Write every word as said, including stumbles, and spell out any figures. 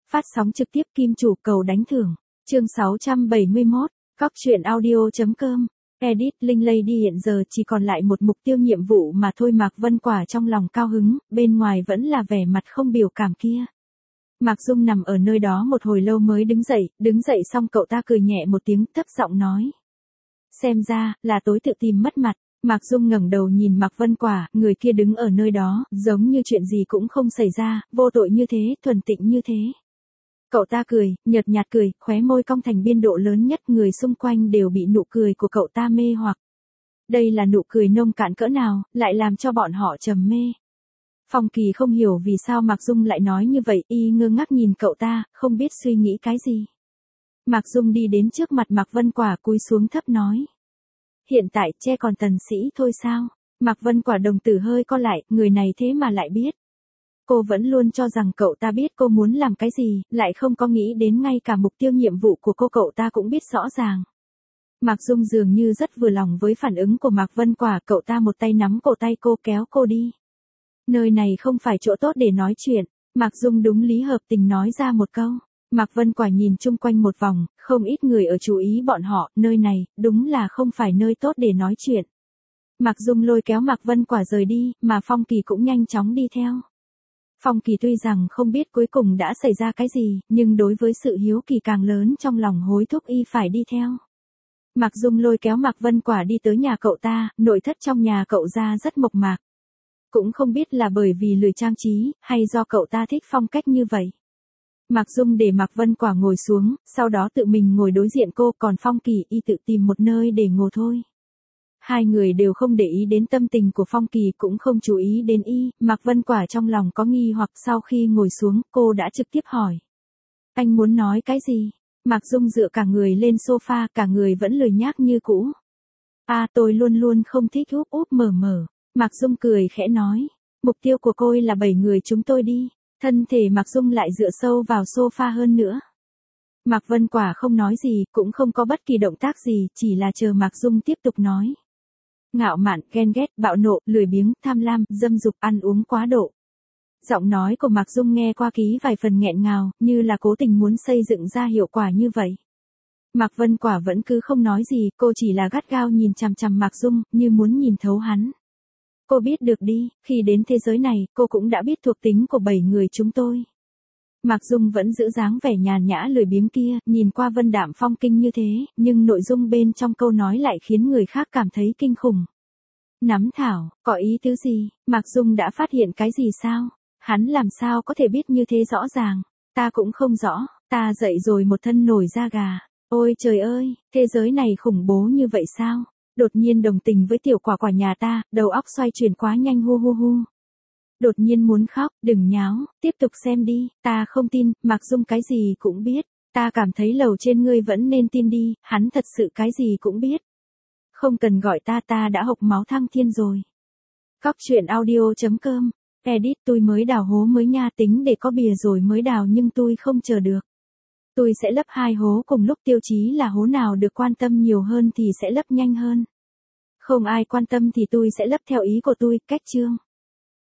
phát sóng trực tiếp Kim Chủ cầu đánh thưởng. Chương sáu trăm bảy mươi mốt, Góc truyện audio.com. Edit Linh Lady hiện giờ chỉ còn lại một mục tiêu nhiệm vụ mà thôi. Mạc Vân Quả trong lòng cao hứng, bên ngoài vẫn là vẻ mặt không biểu cảm kia. Mạc Dung nằm ở nơi đó một hồi lâu mới đứng dậy, đứng dậy xong cậu ta cười nhẹ một tiếng, thấp giọng nói. Xem ra, là tối tự tìm mất mặt. Mạc Dung ngẩng đầu nhìn Mạc Vân Quả, người kia đứng ở nơi đó, giống như chuyện gì cũng không xảy ra, vô tội như thế, thuần tịnh như thế. Cậu ta cười, nhợt nhạt cười, khóe môi cong thành biên độ lớn nhất, người xung quanh đều bị nụ cười của cậu ta mê hoặc. Đây là nụ cười nông cạn cỡ nào, lại làm cho bọn họ trầm mê. Phong Kỳ không hiểu vì sao Mạc Dung lại nói như vậy, y ngơ ngác nhìn cậu ta, không biết suy nghĩ cái gì. Mạc Dung đi đến trước mặt Mạc Vân Quả cúi xuống thấp nói. Hiện tại che còn tần sĩ thôi sao? Mạc Vân Quả đồng tử hơi co lại, người này thế mà lại biết. Cô vẫn luôn cho rằng cậu ta biết cô muốn làm cái gì, lại không có nghĩ đến ngay cả mục tiêu nhiệm vụ của cô cậu ta cũng biết rõ ràng. Mạc Dung dường như rất vừa lòng với phản ứng của Mạc Vân Quả, cậu ta một tay nắm cổ tay cô kéo cô đi. Nơi này không phải chỗ tốt để nói chuyện, Mạc Dung đúng lý hợp tình nói ra một câu. Mạc Vân Quả nhìn chung quanh một vòng, không ít người ở chú ý bọn họ, nơi này, đúng là không phải nơi tốt để nói chuyện. Mạc Dung lôi kéo Mạc Vân Quả rời đi, mà Phong Kỳ cũng nhanh chóng đi theo. Phong Kỳ tuy rằng không biết cuối cùng đã xảy ra cái gì, nhưng đối với sự hiếu kỳ càng lớn trong lòng hối thúc y phải đi theo. Mạc Dung lôi kéo Mạc Vân Quả đi tới nhà cậu ta, nội thất trong nhà cậu ra rất mộc mạc. Cũng không biết là bởi vì lười trang trí, hay do cậu ta thích phong cách như vậy. Mạc Dung để Mạc Vân Quả ngồi xuống, sau đó tự mình ngồi đối diện cô, còn Phong Kỳ y tự tìm một nơi để ngồi thôi. Hai người đều không để ý đến tâm tình của Phong Kỳ, cũng không chú ý đến y. Mạc Vân Quả trong lòng có nghi hoặc, sau khi ngồi xuống, cô đã trực tiếp hỏi. Anh muốn nói cái gì? Mạc Dung dựa cả người lên sofa, cả người vẫn lười nhác như cũ. À, tôi luôn luôn không thích úp úp mở mở. Mạc Dung cười khẽ nói. Mục tiêu của cô là bảy người chúng tôi đi. Thân thể Mạc Dung lại dựa sâu vào sofa hơn nữa. Mạc Vân Quả không nói gì, cũng không có bất kỳ động tác gì, chỉ là chờ Mạc Dung tiếp tục nói. Ngạo mạn, ghen ghét, bạo nộ, lười biếng, tham lam, dâm dục, ăn uống quá độ. Giọng nói của Mạc Dung nghe qua ký vài phần nghẹn ngào, như là cố tình muốn xây dựng ra hiệu quả như vậy. Mạc Vân Quả vẫn cứ không nói gì, cô chỉ là gắt gao nhìn chằm chằm Mạc Dung, như muốn nhìn thấu hắn. Cô biết được đi, khi đến thế giới này, cô cũng đã biết thuộc tính của bảy người chúng tôi. Mạc Dung vẫn giữ dáng vẻ nhàn nhã lười biếng kia, nhìn qua vân đạm phong kinh như thế, nhưng nội dung bên trong câu nói lại khiến người khác cảm thấy kinh khủng. Nắm thảo, có ý tứ gì? Mạc Dung đã phát hiện cái gì sao? Hắn làm sao có thể biết như thế rõ ràng? Ta cũng không rõ, ta dậy rồi một thân nổi da gà. Ôi trời ơi, thế giới này khủng bố như vậy sao? Đột nhiên đồng tình với tiểu quả quả nhà ta, đầu óc xoay chuyển quá nhanh hu hu hu. Đột nhiên muốn khóc, đừng nháo, tiếp tục xem đi, ta không tin, Mạc Dung cái gì cũng biết, ta cảm thấy lầu trên ngươi vẫn nên tin đi, hắn thật sự cái gì cũng biết. Không cần gọi ta, ta đã hộc máu thăng thiên rồi. Góc truyện audio.com, edit tôi mới đào hố mới nha, tính để có bìa rồi mới đào nhưng tôi không chờ được. Tôi sẽ lấp hai hố cùng lúc, tiêu chí là hố nào được quan tâm nhiều hơn thì sẽ lấp nhanh hơn. Không ai quan tâm thì tôi sẽ lấp theo ý của tôi, cách chương.